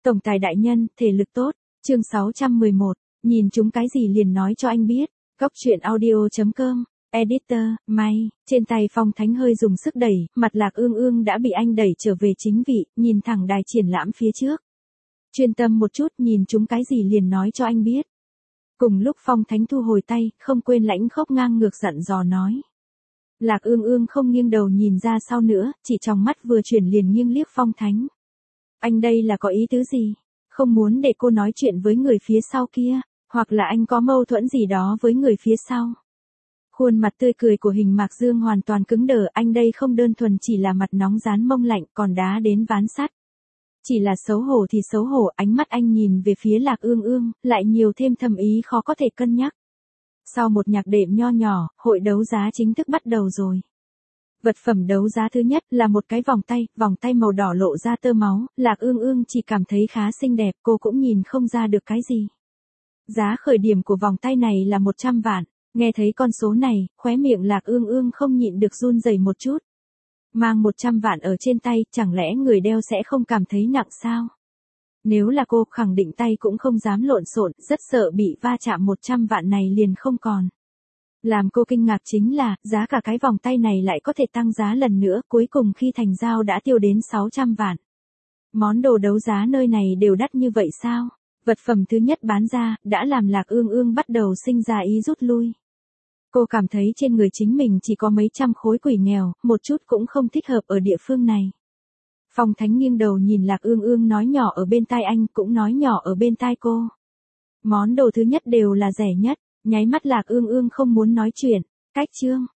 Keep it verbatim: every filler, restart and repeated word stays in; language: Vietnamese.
Tổng tài đại nhân, thể lực tốt. Chương sáu trăm mười một, nhìn chúng cái gì liền nói cho anh biết. Góc truyện audio chấm com. Editor, May, trên tay Phong Thánh hơi dùng sức đẩy, mặt Lạc Ương Ương đã bị anh đẩy trở về chính vị, nhìn thẳng đài triển lãm phía trước. Chuyên tâm một chút, nhìn chúng cái gì liền nói cho anh biết. Cùng lúc Phong Thánh thu hồi tay, không quên lãnh khốc ngang ngược giận dò nói. Lạc Ương Ương không nghiêng đầu nhìn ra sau nữa, chỉ trong mắt vừa chuyển liền nghiêng liếc Phong Thánh. Anh đây là có ý tứ gì? Không muốn để cô nói chuyện với người phía sau kia, hoặc là anh có mâu thuẫn gì đó với người phía sau? Khuôn mặt tươi cười của Hình Mạc Dương hoàn toàn cứng đờ, anh đây không đơn thuần chỉ là mặt nóng rán mông lạnh còn đá đến ván sắt. Chỉ là xấu hổ thì xấu hổ, ánh mắt anh nhìn về phía Lạc Ương Ương, lại nhiều thêm thầm ý khó có thể cân nhắc. Sau một nhạc đệm nho nhỏ, hội đấu giá chính thức bắt đầu rồi. Vật phẩm đấu giá thứ nhất là một cái vòng tay, vòng tay màu đỏ lộ ra tơ máu, Lạc Ương Ương chỉ cảm thấy khá xinh đẹp, cô cũng nhìn không ra được cái gì. Giá khởi điểm của vòng tay này là một trăm vạn, nghe thấy con số này, khóe miệng Lạc Ương Ương không nhịn được run rẩy một chút. Mang một trăm vạn ở trên tay, chẳng lẽ người đeo sẽ không cảm thấy nặng sao? Nếu là cô, khẳng định tay cũng không dám lộn xộn, rất sợ bị va chạm một trăm vạn này liền không còn. Làm cô kinh ngạc chính là, giá cả cái vòng tay này lại có thể tăng giá lần nữa, cuối cùng khi thành giao đã tiêu đến sáu trăm vạn. Món đồ đấu giá nơi này đều đắt như vậy sao? Vật phẩm thứ nhất bán ra, đã làm Lạc Ương Ương bắt đầu sinh ra ý rút lui. Cô cảm thấy trên người chính mình chỉ có mấy trăm khối quỷ nghèo, một chút cũng không thích hợp ở địa phương này. Phong Thánh nghiêng đầu nhìn Lạc Ương Ương nói nhỏ ở bên tai anh, cũng nói nhỏ ở bên tai cô. Món đồ thứ nhất đều là rẻ nhất, nháy mắt Lạc Ương Ương không muốn nói chuyện. Cách chương,